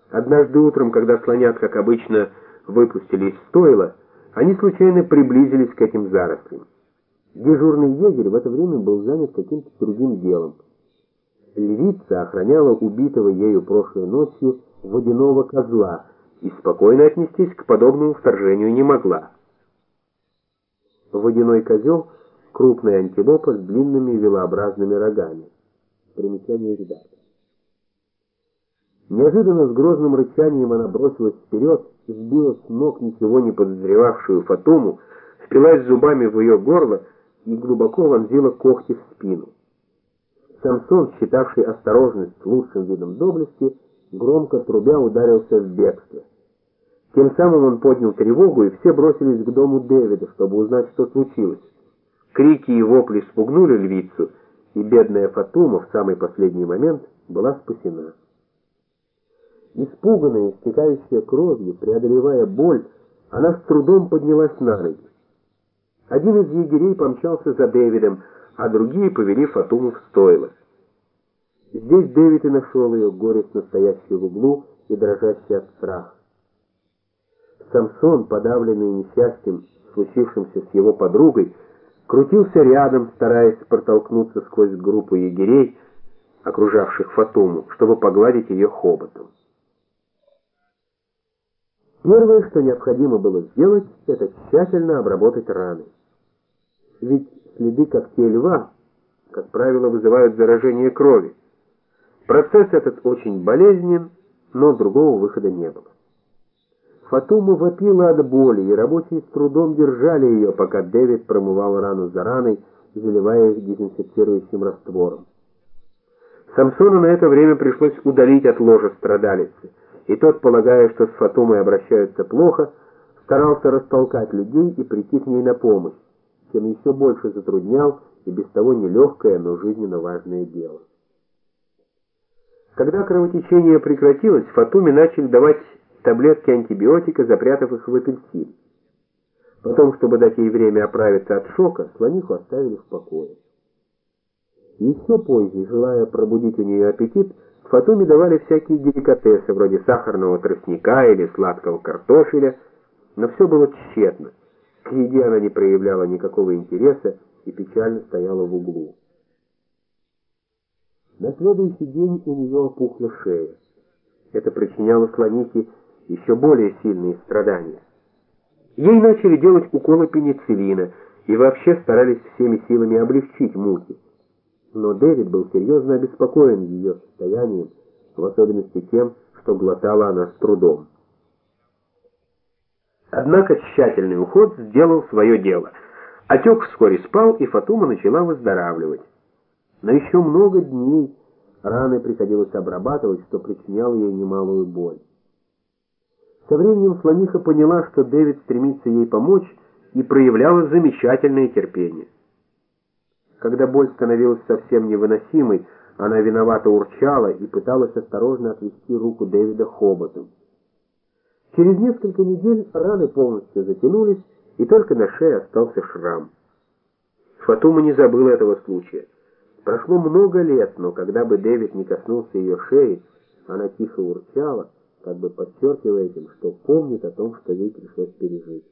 Однажды утром, когда слонят, как обычно, выпустили из стойла, они случайно приблизились к этим зарослям. Дежурный егерь в это время был занят каким-то другим делом. Львица охраняла убитого ею прошлой ночью водяного козла и спокойно отнестись к подобному вторжению не могла. Водяной козел — крупная антилопа с длинными вилообразными рогами. Примечание редактора. Неожиданно с грозным рычанием она бросилась вперед, сбила с ног ничего не подозревавшую Фатуму, впилась зубами в ее горло и глубоко вонзила когти в спину. Самсон, считавший осторожность лучшим видом доблести, громко трубя ударился в бегство. Тем самым он поднял тревогу, и все бросились к дому Дэвида, чтобы узнать, что случилось. Крики и вопли спугнули львицу, и бедная Фатума в самый последний момент была спасена. Испуганная, истекающая кровью, преодолевая боль, она с трудом поднялась на ноги. Один из егерей помчался за Дэвидом, а другие повели Фатуму в стойло. Здесь Дэвид и нашел ее, горестно стоящей в углу и дрожащей от страха. Самсон, подавленный несчастьем, случившимся с его подругой, крутился рядом, стараясь протолкнуться сквозь группу егерей, окружавших Фатуму, чтобы погладить ее хоботом. Первое, что необходимо было сделать, это тщательно обработать раны. Ведь следы когтей льва, как правило, вызывают заражение крови. Процесс этот очень болезнен, но другого выхода не было. Фатума вопила от боли, и рабочие с трудом держали ее, пока Дэвид промывал рану за раной, заливая их дезинфицирующим раствором. Самсону на это время пришлось удалить от ложа страдалицы, и тот, полагая, что с Фатумой обращаются плохо, старался растолкать людей и прийти к ней на помощь, чем еще больше затруднял и без того нелегкое, но жизненно важное дело. Когда кровотечение прекратилось, Фатуме начали давать таблетки антибиотика, запрятав их в апельсин. Потом, чтобы дать ей время оправиться от шока, слониху оставили в покое. Еще позже, желая пробудить у нее аппетит, Фатуме давали всякие деликатесы, вроде сахарного тростника или сладкого картофеля, но все было тщетно. К еде она не проявляла никакого интереса и печально стояла в углу. На следующий день у нее опухла шея. Это причиняло слонихе еще более сильные страдания. Ей начали делать уколы пенициллина и вообще старались всеми силами облегчить муки. Но Дэвид был серьезно обеспокоен ее состоянием, в особенности тем, что глотала она с трудом. Однако тщательный уход сделал свое дело. Отек вскоре спал, и Фатума начала выздоравливать. Но еще много дней раны приходилось обрабатывать, что причиняло ей немалую боль. Со временем слониха поняла, что Дэвид стремится ей помочь, и проявляла замечательное терпение. Когда боль становилась совсем невыносимой, она виновато урчала и пыталась осторожно отвести руку Дэвида хоботом. Через несколько недель раны полностью затянулись, и только на шее остался шрам. Фатума не забыла этого случая. Прошло много лет, но когда бы Дэвид не коснулся ее шеи, она тихо урчала, как бы подчеркивая этим, что помнит о том, что ей пришлось пережить.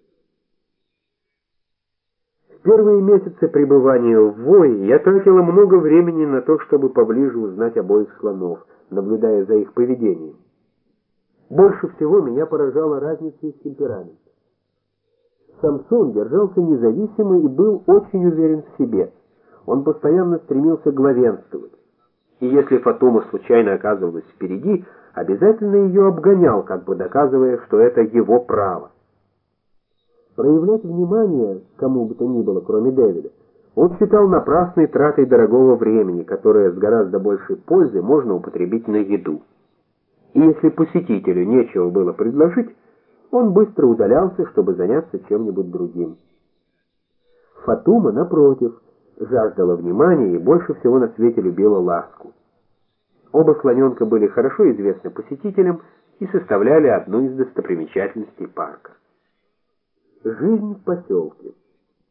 В первые месяцы пребывания в Вое я тратила много времени на то, чтобы поближе узнать обоих слонов, наблюдая за их поведением. Больше всего меня поражала разница их темперамента. Самсон держался независимо и был очень уверен в себе. Он постоянно стремился главенствовать. И если Фатума случайно оказывалась впереди, обязательно ее обгонял, как бы доказывая, что это его право. Проявлять внимание кому бы то ни было, кроме Дэвида, он считал напрасной тратой дорогого времени, которое с гораздо большей пользой можно употребить на еду. И если посетителю нечего было предложить, он быстро удалялся, чтобы заняться чем-нибудь другим. Фатума, напротив, жаждала внимания и больше всего на свете любила ласку. Оба слоненка были хорошо известны посетителям и составляли одну из достопримечательностей парка. Жизнь в поселке.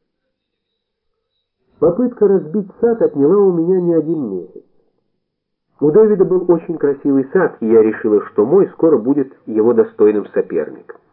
Попытка разбить сад отняла у меня не один месяц. У Дэвида был очень красивый сад, и я решила, что мой скоро будет его достойным соперником.